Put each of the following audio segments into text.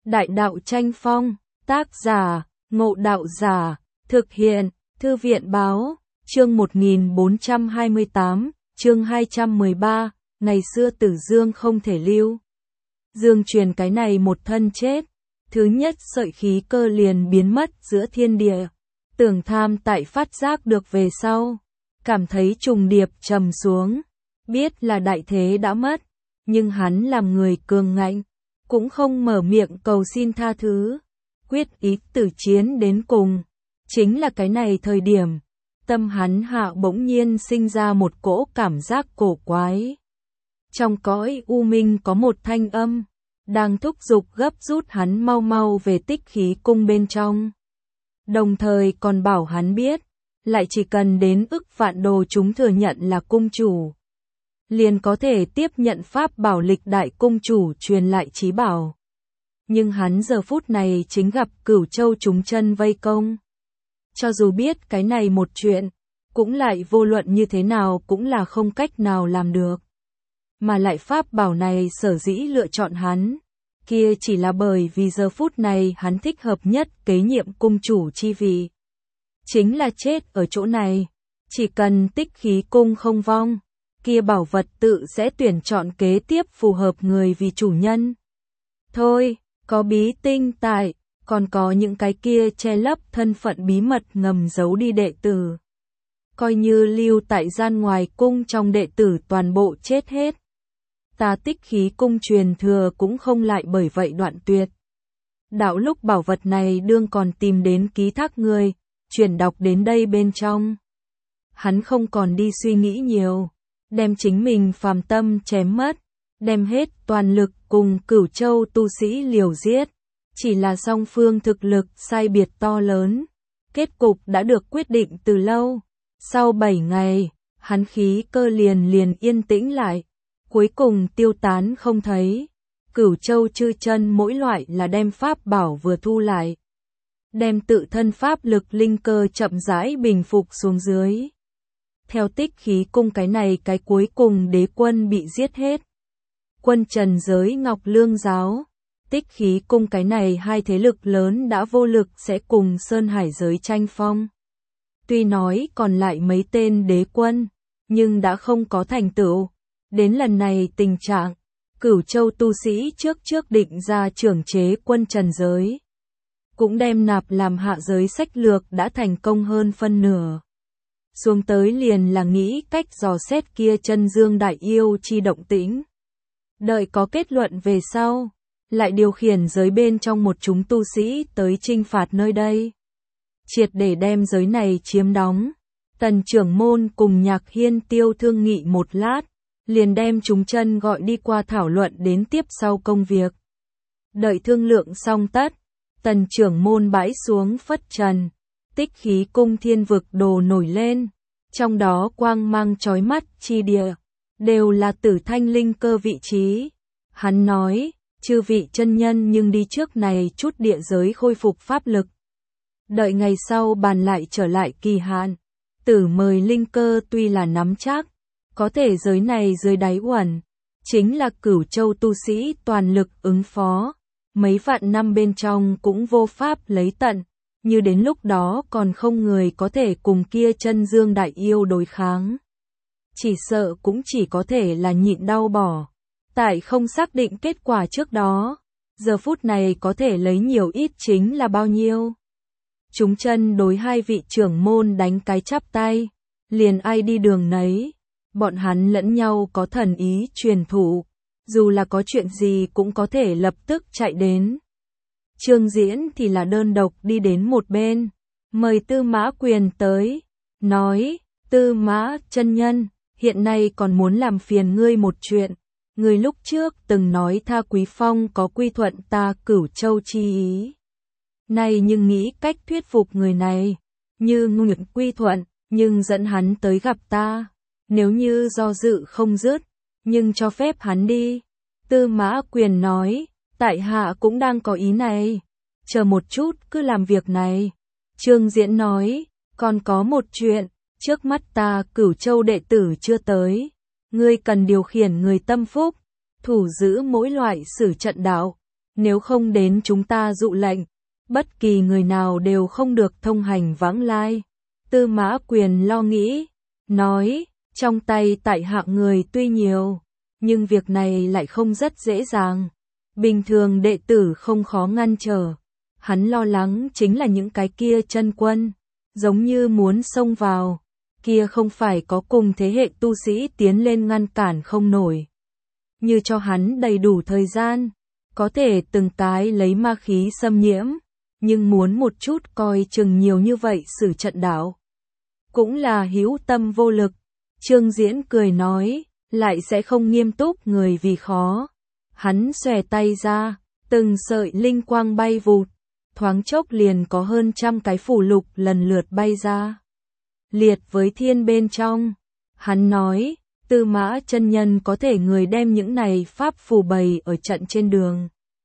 Đại đạo tranh phong, tác giả, Ngộ Đạo Giả, thực hiện, Thư viện báo, chương 1428, chương 213, ngày xưa Tử Dương không thể lưu. Dương truyền cái này một thân chết, thứ nhất sợi khí cơ liền biến mất giữa thiên địa, tưởng tham tại phát giác được về sau, cảm thấy trùng điệp trầm xuống, biết là đại thế đã mất, nhưng hắn làm người cường ngạnh, cũng không mở miệng cầu xin tha thứ, quyết ý tử chiến đến cùng. Chính là cái này thời điểm, tâm hắn hạ bỗng nhiên sinh ra một cỗ cảm giác cổ quái. Trong cõi u minh có một thanh âm, đang thúc giục gấp rút hắn mau mau về Tích Khí Cung bên trong. Đồng thời còn bảo hắn biết, lại chỉ cần đến ức vạn đồ chúng thừa nhận là cung chủ, liền có thể tiếp nhận pháp bảo lịch đại cung chủ truyền lại chí bảo. Nhưng hắn giờ phút này chính gặp Cửu Châu chúng chân vây công. Cho dù biết cái này một chuyện, cũng lại vô luận như thế nào cũng là không cách nào làm được. Mà lại pháp bảo này sở dĩ lựa chọn hắn, kia chỉ là bởi vì giờ phút này hắn thích hợp nhất kế nhiệm cung chủ chi vị. Chính là chết ở chỗ này, chỉ cần Tích Khí Cung không vong, kia bảo vật tự sẽ tuyển chọn kế tiếp phù hợp người vì chủ nhân. Thôi, có bí tinh tại, còn có những cái kia che lấp thân phận bí mật ngầm giấu đi đệ tử. Coi như lưu tại gian ngoài cung trong đệ tử toàn bộ chết hết, ta Tích Khí Cung truyền thừa cũng không lại bởi vậy đoạn tuyệt. Đạo lúc bảo vật này đương còn tìm đến ký thác người, chuyển đọc đến đây bên trong. Hắn không còn đi suy nghĩ nhiều, đem chính mình phàm tâm chém mất, đem hết toàn lực cùng Cửu Châu tu sĩ liều giết. Chỉ là song phương thực lực sai biệt to lớn, kết cục đã được quyết định từ lâu. Sau 7 ngày, hắn khí cơ liền yên tĩnh lại, cuối cùng tiêu tán không thấy. Cửu Châu chư chân mỗi loại là đem pháp bảo vừa thu lại, đem tự thân pháp lực linh cơ chậm rãi bình phục xuống dưới. Theo Tích Khí Cung cái này cái cuối cùng đế quân bị giết hết. Quân trần giới Ngọc Lương giáo, Tích Khí Cung cái này hai thế lực lớn đã vô lực sẽ cùng Sơn Hải giới tranh phong. Tuy nói còn lại mấy tên đế quân, nhưng đã không có thành tựu. Đến lần này tình trạng, Cửu Châu tu sĩ trước định ra trưởng chế quân trần giới, cũng đem nạp làm hạ giới sách lược đã thành công hơn phân nửa. Xuống tới liền là nghĩ cách dò xét kia chân dương đại yêu chi động tĩnh. Đợi có kết luận về sau, lại điều khiển giới bên trong một chúng tu sĩ tới chinh phạt nơi đây. Triệt để đem giới này chiếm đóng. Tần trưởng môn cùng Nhạc Hiên Tiêu thương nghị một lát, liền đem chúng chân gọi đi qua thảo luận đến tiếp sau công việc. Đợi thương lượng xong tất, tần trưởng môn bãi xuống phất trần, Tích Khí Cung thiên vực đồ nổi lên, trong đó quang mang chói mắt chi địa, đều là tử thanh linh cơ vị trí. Hắn nói, chư vị chân nhân nhưng đi trước này chút địa giới khôi phục pháp lực. Đợi ngày sau bàn lại trở lại kỳ hạn, tử mời linh cơ tuy là nắm chắc, có thể giới này dưới đáy uẩn, chính là Cửu Châu tu sĩ toàn lực ứng phó, mấy vạn năm bên trong cũng vô pháp lấy tận, như đến lúc đó còn không người có thể cùng kia chân dương đại yêu đối kháng. Chỉ sợ cũng chỉ có thể là nhịn đau bỏ, tại không xác định kết quả trước đó, giờ phút này có thể lấy nhiều ít chính là bao nhiêu. Chúng chân đối hai vị trưởng môn đánh cái chắp tay, liền ai đi đường nấy, bọn hắn lẫn nhau có thần ý truyền thụ, dù là có chuyện gì cũng có thể lập tức chạy đến. Trương Diễn thì là đơn độc đi đến một bên, mời Tư Mã Quyền tới, nói, Tư Mã chân nhân, hiện nay còn muốn làm phiền ngươi một chuyện, ngươi lúc trước từng nói Tha Quý Phong có quy thuận ta Cửu Châu chi ý. Nay nhưng nghĩ cách thuyết phục người này, như nguyện quy thuận, nhưng dẫn hắn tới gặp ta, nếu như do dự không dứt, nhưng cho phép hắn đi. Tư Mã Quyền nói, tại hạ cũng đang có ý này, chờ một chút cứ làm việc này. Trương Diễn nói, còn có một chuyện, trước mắt ta Cửu Châu đệ tử chưa tới, ngươi cần điều khiển người tâm phúc, thủ giữ mỗi loại sử trận đạo, nếu không đến chúng ta dụ lệnh, bất kỳ người nào đều không được thông hành vãng lai. Tư Mã Quyền lo nghĩ, nói, trong tay tại hạ người tuy nhiều, nhưng việc này lại không rất dễ dàng. Bình thường đệ tử không khó ngăn trở. Hắn lo lắng chính là những cái kia chân quân, giống như muốn xông vào, kia không phải có cùng thế hệ tu sĩ tiến lên ngăn cản không nổi. Như cho hắn đầy đủ thời gian, có thể từng cái lấy ma khí xâm nhiễm, nhưng muốn một chút coi chừng nhiều như vậy xử trận đạo. Cũng là hữu tâm vô lực. Trương Diễn cười nói, lại sẽ không nghiêm túc người vì khó. Hắn xòe tay ra, từng sợi linh quang bay vụt, thoáng chốc liền có hơn 100 cái phù lục lần lượt bay ra. Liệt với thiên bên trong, hắn nói, Tư Mã chân nhân có thể người đem những này pháp phù bày ở trận trên đường.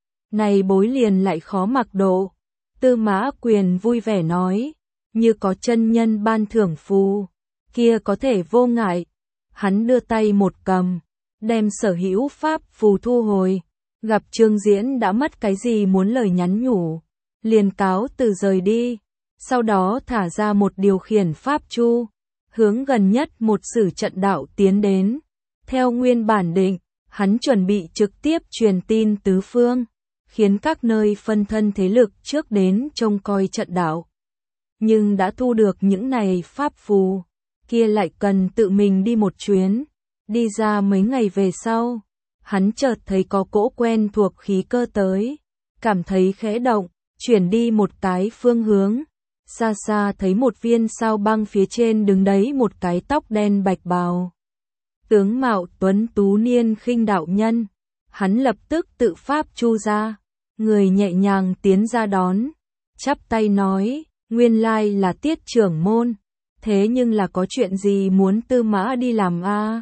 Này bối liền lại khó mặc độ. Tư Mã Quyền vui vẻ nói, như có chân nhân ban thưởng phù, kia có thể vô ngại. Hắn đưa tay một cầm, đem sở hữu pháp phù thu hồi, gặp Trương Diễn đã mất cái gì muốn lời nhắn nhủ, liền cáo từ rời đi, sau đó thả ra một điều khiển pháp chu, hướng gần nhất một sử trận đạo tiến đến. Theo nguyên bản định, hắn chuẩn bị trực tiếp truyền tin tứ phương, khiến các nơi phân thân thế lực trước đến trông coi trận đạo. Nhưng đã thu được những này pháp phù, kia lại cần tự mình đi một chuyến. Đi ra mấy ngày về sau, hắn chợt thấy có cỗ quen thuộc khí cơ tới, cảm thấy khẽ động, chuyển đi một cái phương hướng. Xa xa thấy một viên sao băng phía trên đứng đấy một cái tóc đen bạch bào. Tướng mạo tuấn tú niên khinh đạo nhân, hắn lập tức tự pháp chu ra, người nhẹ nhàng tiến ra đón, chắp tay nói, nguyên lai là Tiết trưởng môn, thế nhưng là có chuyện gì muốn Tư Mã đi làm a?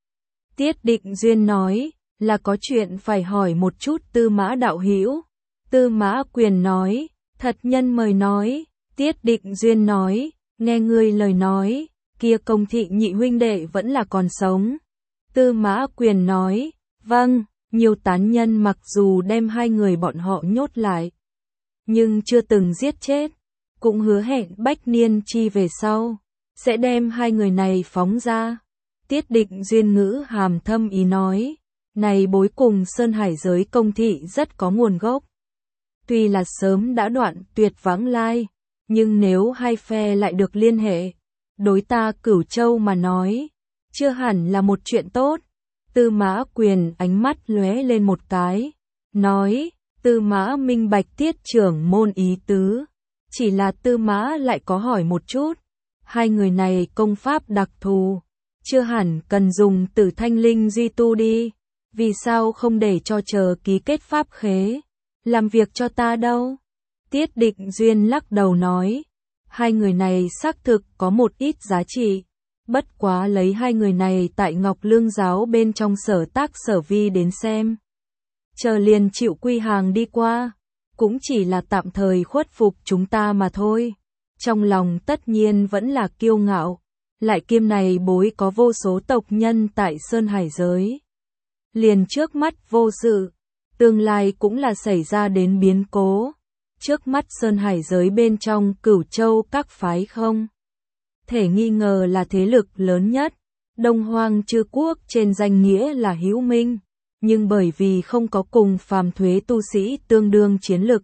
Tiết Định Duyên nói, là có chuyện phải hỏi một chút Tư Mã đạo hữu. Tư Mã Quyền nói, thật nhân mời nói. Tiết Định Duyên nói, nghe ngươi lời nói, kia Công Thị nhị huynh đệ vẫn là còn sống. Tư Mã Quyền nói, vâng, nhiều tán nhân mặc dù đem hai người bọn họ nhốt lại, nhưng chưa từng giết chết, cũng hứa hẹn Bách Niên Chi về sau, sẽ đem hai người này phóng ra. Tiết Định Duyên ngữ hàm thâm ý nói, này bối cùng Sơn Hải giới Công Thị rất có nguồn gốc. Tuy là sớm đã đoạn tuyệt vãng lai, nhưng nếu hai phe lại được liên hệ, đối ta Cửu Châu mà nói, chưa hẳn là một chuyện tốt. Tư Mã Quyền ánh mắt lóe lên một cái, nói, Tư Mã minh bạch Tiết trưởng môn ý tứ, chỉ là Tư Mã lại có hỏi một chút, hai người này công pháp đặc thù, chưa hẳn cần dùng Tử Thanh Linh duy tu đi, vì sao không để cho chờ ký kết pháp khế, làm việc cho ta đâu? Tiết Định Duyên lắc đầu nói, hai người này xác thực có một ít giá trị, bất quá lấy hai người này tại Ngọc Lương giáo bên trong sở tác sở vi đến xem. Chờ liền chịu quy hàng đi qua, cũng chỉ là tạm thời khuất phục chúng ta mà thôi. Trong lòng tất nhiên vẫn là kiêu ngạo, lại kiêm này bối có vô số tộc nhân tại Sơn Hải giới. Liền trước mắt vô sự, tương lai cũng là xảy ra đến biến cố. Trước mắt Sơn Hải giới bên trong Cửu Châu các phái không thể nghi ngờ là thế lực lớn nhất. Đông Hoang Chư Quốc trên danh nghĩa là hữu minh, nhưng bởi vì không có cùng phàm thuế tu sĩ tương đương chiến lực,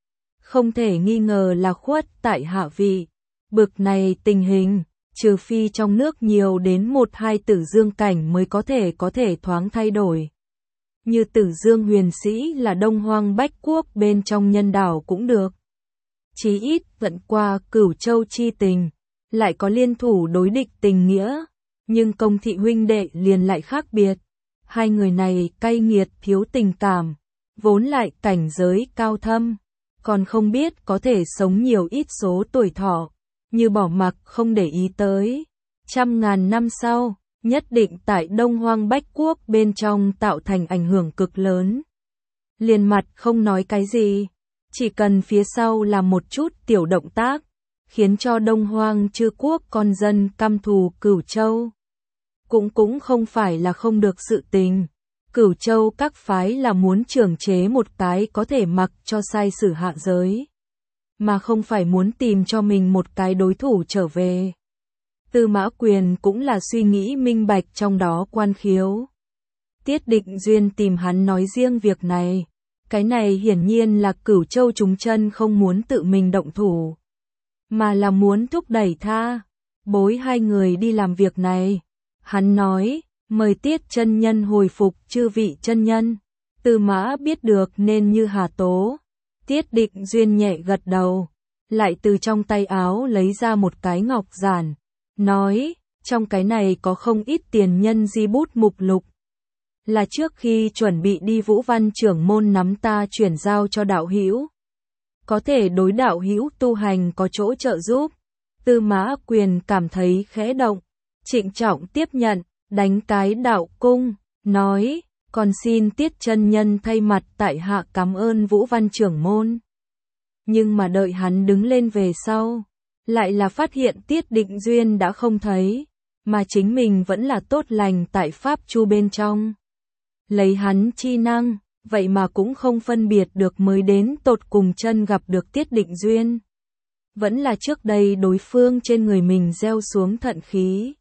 không thể nghi ngờ là khuất tại hạ vị. Bực này tình hình, trừ phi trong nước nhiều đến 1-2 tử dương cảnh mới có thể thoáng thay đổi. Như Tử Dương huyền sĩ là Đông Hoang Bách Quốc bên trong nhân đảo cũng được. Chí ít tận qua Cửu Châu chi tình, lại có liên thủ đối địch tình nghĩa, nhưng Công Thị huynh đệ liền lại khác biệt. Hai người này cay nghiệt thiếu tình cảm, vốn lại cảnh giới cao thâm, còn không biết có thể sống nhiều ít số tuổi thọ, như bỏ mặc không để ý tới. 100.000 năm sau, nhất định tại Đông Hoang Bách Quốc bên trong tạo thành ảnh hưởng cực lớn. Liền mặt không nói cái gì, chỉ cần phía sau làm một chút tiểu động tác, khiến cho Đông Hoang Chư Quốc con dân căm thù Cửu Châu. Cũng không phải là không được sự tình, Cửu Châu các phái là muốn trưởng chế một cái có thể mặc cho sai sử hạ giới, mà không phải muốn tìm cho mình một cái đối thủ trở về. Tư Mã Quyền cũng là suy nghĩ minh bạch trong đó quan khiếu. Tiết Định Duyên tìm hắn nói riêng việc này, cái này hiển nhiên là Cửu Châu chúng chân không muốn tự mình động thủ, mà là muốn thúc đẩy tha bối hai người đi làm việc này. Hắn nói, mời Tiết chân nhân hồi phục chư vị chân nhân. Tư Mã biết được nên như hà tố. Tiết Định Duyên nhẹ gật đầu, lại từ trong tay áo lấy ra một cái ngọc giản, nói, trong cái này có không ít tiền nhân di bút mục lục, là trước khi chuẩn bị đi Vũ Văn trưởng môn nắm ta chuyển giao cho đạo hữu, có thể đối đạo hữu tu hành có chỗ trợ giúp. Tư Mã Quyền cảm thấy khẽ động, trịnh trọng tiếp nhận, đánh cái đạo cung, nói, còn xin Tiết chân nhân thay mặt tại hạ cảm ơn Vũ Văn trưởng môn. Nhưng mà đợi hắn đứng lên về sau, lại là phát hiện Tiết Định Duyên đã không thấy, mà chính mình vẫn là tốt lành tại Pháp Chu bên trong. Lấy hắn chi năng, vậy mà cũng không phân biệt được mới đến tột cùng chân gặp được Tiết Định Duyên. Vẫn là trước đây đối phương trên người mình gieo xuống thận khí.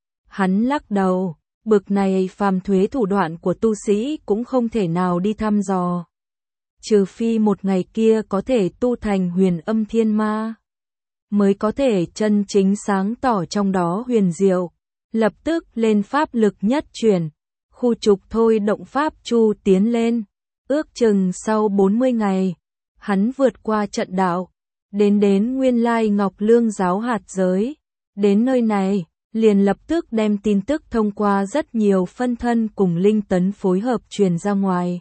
Hắn lắc đầu, bực này phàm thuế thủ đoạn của tu sĩ cũng không thể nào đi thăm dò. Trừ phi một ngày kia có thể tu thành huyền âm thiên ma, mới có thể chân chính sáng tỏ trong đó huyền diệu, lập tức lên pháp lực nhất chuyển, khu trục thôi động Pháp Chu tiến lên. Ước chừng sau 40 ngày, hắn vượt qua trận đạo, đến Nguyên Lai Ngọc Lương giáo hạt giới. Đến nơi này, liền lập tức đem tin tức thông qua rất nhiều phân thân cùng linh tấn phối hợp truyền ra ngoài.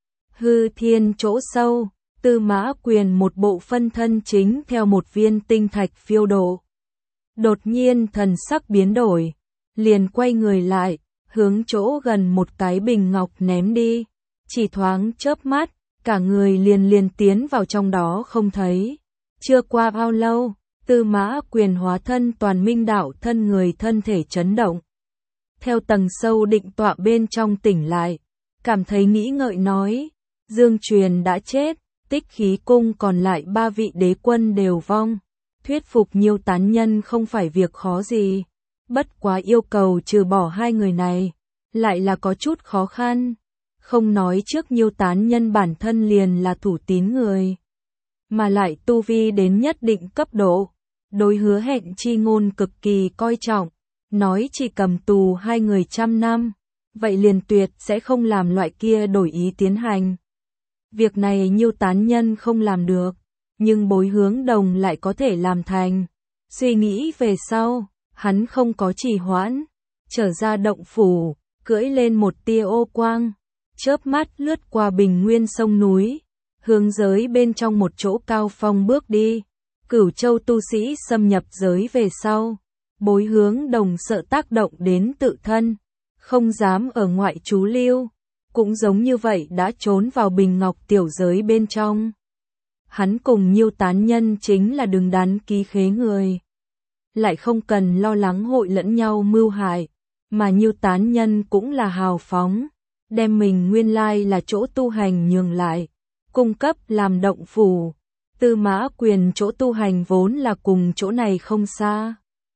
Hư thiên chỗ sâu, Tư Mã Quyền một bộ phân thân chính theo một viên tinh thạch phiêu độ. Đột nhiên thần sắc biến đổi, liền quay người lại, hướng chỗ gần một cái bình ngọc ném đi. Chỉ thoáng chớp mắt, cả người liền tiến vào trong đó không thấy. Chưa qua bao lâu, Tư Mã Quyền hóa thân toàn minh đạo thân người thân thể chấn động. Theo tầng sâu định tọa bên trong tỉnh lại, cảm thấy nghĩ ngợi nói, Dương Truyền đã chết, Tích Khí cung còn lại 3 vị đế quân đều vong. Thuyết phục Nhiêu Tán Nhân không phải việc khó gì, bất quá yêu cầu trừ bỏ hai người này, lại là có chút khó khăn. Không nói trước Nhiêu Tán Nhân bản thân liền là thủ tín người, mà lại tu vi đến nhất định cấp độ, đối hứa hẹn chi ngôn cực kỳ coi trọng, nói chỉ cầm tù hai người 100 năm, vậy liền tuyệt sẽ không làm loại kia đổi ý tiến hành. Việc này Nhiêu Tán Nhân không làm được, nhưng Bối Hướng Đồng lại có thể làm thành. Suy nghĩ về sau, hắn không có trì hoãn, trở ra động phủ, cưỡi lên một tia ô quang, chớp mắt lướt qua bình nguyên sông núi, hướng giới bên trong một chỗ cao phong bước đi. Cửu Châu tu sĩ xâm nhập giới về sau, Bối Hướng Đồng sợ tác động đến tự thân, không dám ở ngoại trú lưu, cũng giống như vậy đã trốn vào bình ngọc tiểu giới bên trong. Hắn cùng Nhiêu Tán Nhân chính là đứng đắn ký khế người, lại không cần lo lắng hội lẫn nhau mưu hại, mà Nhiêu Tán Nhân cũng là hào phóng, đem mình nguyên lai là chỗ tu hành nhường lại, cung cấp làm động phủ. Tư Mã Quyền chỗ tu hành vốn là cùng chỗ này không xa.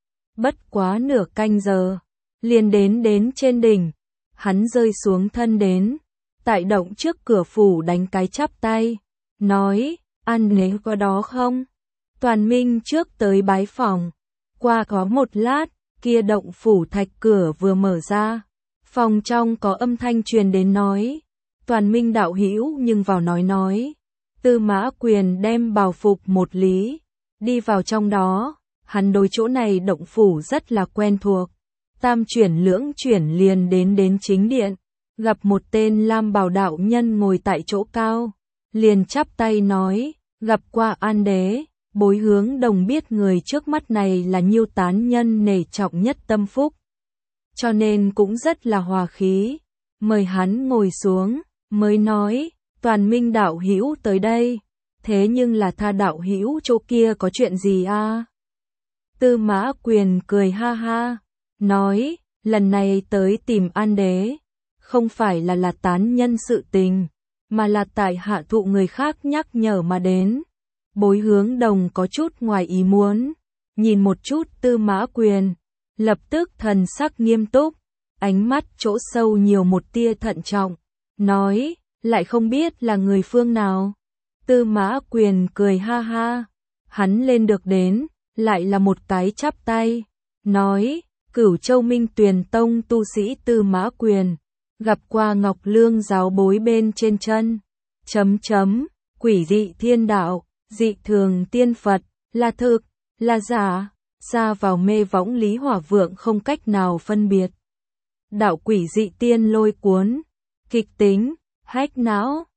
Bất quá nửa canh giờ, liền đến trên đỉnh, hắn rơi xuống thân đến, tại động trước cửa phủ đánh cái chắp tay, nói, ăn nếu có đó không? Toàn Minh trước tới bái phòng, qua có một lát, kia động phủ thạch cửa vừa mở ra, phòng trong có âm thanh truyền đến nói, Toàn Minh đạo hữu nhưng vào nói. Tư Mã Quyền đem bào phục một lý, đi vào trong đó, hắn đối chỗ này động phủ rất là quen thuộc. Tam chuyển lưỡng chuyển liền đến chính điện, gặp một tên lam bào đạo nhân ngồi tại chỗ cao, liền chắp tay nói, gặp qua An Đế. Bối Hướng Đồng biết người trước mắt này là Nhiêu Tán Nhân nể trọng nhất tâm phúc, cho nên cũng rất là hòa khí, mời hắn ngồi xuống, mới nói, Toàn Minh đạo hữu tới đây, thế nhưng là Tha đạo hữu chỗ kia có chuyện gì a? Tư Mã Quyền cười ha ha, nói, lần này tới tìm An Đế, không phải là tán nhân sự tình, mà là tại hạ thụ người khác nhắc nhở mà đến. Bối Hướng Đồng có chút ngoài ý muốn, nhìn một chút Tư Mã Quyền, lập tức thần sắc nghiêm túc, ánh mắt chỗ sâu nhiều một tia thận trọng, nói, lại không biết là người phương nào. Tư Mã Quyền cười ha ha, hắn lên được đến, lại là một cái chắp tay, nói, Cửu Châu Minh Tuyền Tông tu sĩ Tư Mã Quyền, gặp qua Ngọc Lương giáo bối bên trên chân, quỷ dị thiên đạo, dị thường tiên Phật, là thực, là giả, xa vào mê võng Lý Hỏa Vượng không cách nào phân biệt. Đạo quỷ dị tiên lôi cuốn, kịch tính, hách não,